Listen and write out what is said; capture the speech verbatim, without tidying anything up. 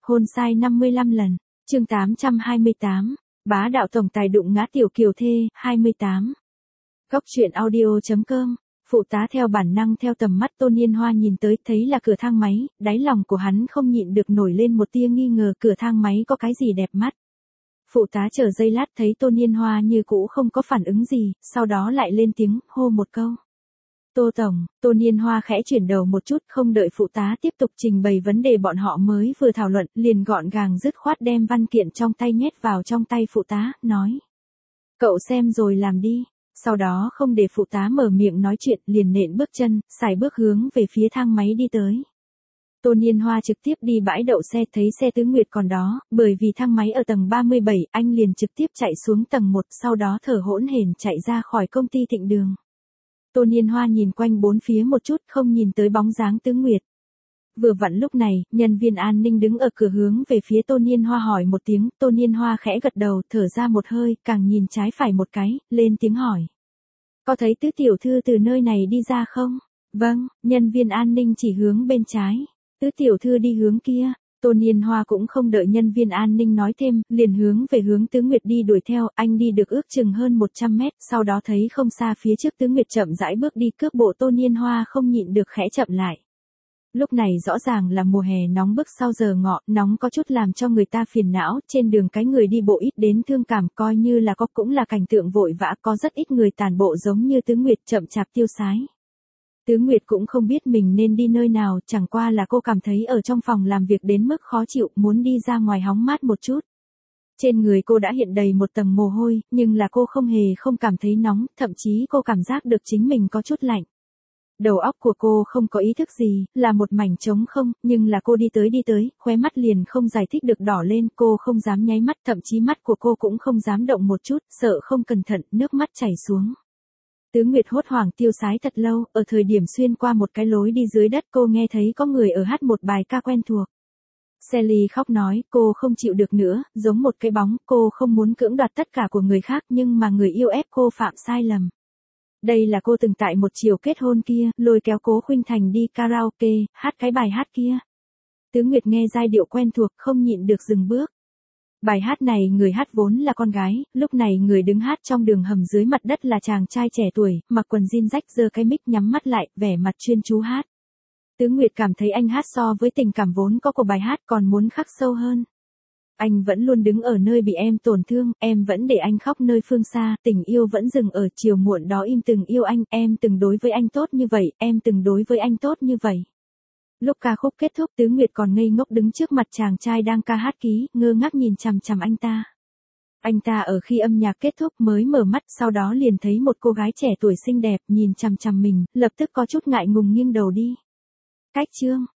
hôn sai năm mươi lăm lần. Chương tám trăm hai mươi tám. Bá đạo tổng tài đụng ngã tiểu kiều thê, hai mươi tám. Góc truyện audio chấm com. Phụ tá theo bản năng theo tầm mắt Tôn Yên Hoa nhìn tới, thấy là cửa thang máy, đáy lòng của hắn không nhịn được nổi lên một tia nghi ngờ cửa thang máy có cái gì đẹp mắt. Phụ tá chờ giây lát thấy Tôn Yên Hoa như cũ không có phản ứng gì, sau đó lại lên tiếng, hô một câu. Tô Tổng. Tôn Yên Hoa khẽ chuyển đầu một chút, không đợi phụ tá tiếp tục trình bày vấn đề bọn họ mới vừa thảo luận, liền gọn gàng dứt khoát đem văn kiện trong tay nhét vào trong tay phụ tá, nói. Cậu xem rồi làm đi. Sau đó không để phụ tá mở miệng nói chuyện, liền nện bước chân, sải bước hướng về phía thang máy đi tới. Tôn Yên Hoa trực tiếp đi bãi đậu xe, thấy xe Tứ Nguyệt còn đó, bởi vì thang máy ở tầng ba mươi bảy, anh liền trực tiếp chạy xuống tầng một, sau đó thở hỗn hển chạy ra khỏi công ty Thịnh Đường. Tôn Yên Hoa nhìn quanh bốn phía một chút, không nhìn tới bóng dáng Tứ Nguyệt. Vừa vặn lúc này, nhân viên an ninh đứng ở cửa hướng về phía Tôn Yên Hoa hỏi một tiếng, Tôn Yên Hoa khẽ gật đầu, thở ra một hơi, càng nhìn trái phải một cái, lên tiếng hỏi. Có thấy Tứ tiểu thư từ nơi này đi ra không? Vâng, nhân viên an ninh chỉ hướng bên trái. Tứ tiểu thư đi hướng kia. Tôn Yên Hoa cũng không đợi nhân viên an ninh nói thêm, liền hướng về hướng Tứ Nguyệt đi đuổi theo, anh đi được ước chừng hơn một trăm mét, sau đó thấy không xa phía trước Tứ Nguyệt chậm rãi bước đi, cước bộ Tôn Yên Hoa không nhịn được khẽ chậm lại. Lúc này rõ ràng là mùa hè nóng bức sau giờ ngọ, nóng có chút làm cho người ta phiền não, trên đường cái người đi bộ ít đến thương cảm, coi như là có cũng là cảnh tượng vội vã, có rất ít người tàn bộ giống như Tứ Nguyệt chậm chạp tiêu sái. Tứ Nguyệt cũng không biết mình nên đi nơi nào, chẳng qua là cô cảm thấy ở trong phòng làm việc đến mức khó chịu, muốn đi ra ngoài hóng mát một chút. Trên người cô đã hiện đầy một tầng mồ hôi, nhưng là cô không hề không cảm thấy nóng, thậm chí cô cảm giác được chính mình có chút lạnh. Đầu óc của cô không có ý thức gì, là một mảnh trống không, nhưng là cô đi tới đi tới, khóe mắt liền không giải thích được đỏ lên, cô không dám nháy mắt, thậm chí mắt của cô cũng không dám động một chút, sợ không cẩn thận, nước mắt chảy xuống. Tứ Nguyệt hốt hoảng tiêu sái thật lâu, ở thời điểm xuyên qua một cái lối đi dưới đất cô nghe thấy có người ở hát một bài ca quen thuộc. Sally khóc nói, cô không chịu được nữa, giống một cái bóng, cô không muốn cưỡng đoạt tất cả của người khác nhưng mà người yêu ép cô phạm sai lầm. Đây là cô từng tại một chiều kết hôn kia, lôi kéo Cố Khuynh Thành đi karaoke, hát cái bài hát kia. Tứ Nguyệt nghe giai điệu quen thuộc, không nhịn được dừng bước. Bài hát này người hát vốn là con gái, lúc này người đứng hát trong đường hầm dưới mặt đất là chàng trai trẻ tuổi, mặc quần jean rách giơ cái mic nhắm mắt lại, vẻ mặt chuyên chú hát. Tứ Nguyệt cảm thấy anh hát so với tình cảm vốn có của bài hát còn muốn khắc sâu hơn. Anh vẫn luôn đứng ở nơi bị em tổn thương, em vẫn để anh khóc nơi phương xa, tình yêu vẫn dừng ở chiều muộn đó im từng yêu anh, em từng đối với anh tốt như vậy, em từng đối với anh tốt như vậy. Lúc ca khúc kết thúc Tứ Nguyệt còn ngây ngốc đứng trước mặt chàng trai đang ca hát ký, ngơ ngác nhìn chằm chằm anh ta. Anh ta ở khi âm nhạc kết thúc mới mở mắt, sau đó liền thấy một cô gái trẻ tuổi xinh đẹp nhìn chằm chằm mình, lập tức có chút ngại ngùng nghiêng đầu đi. Cách chương,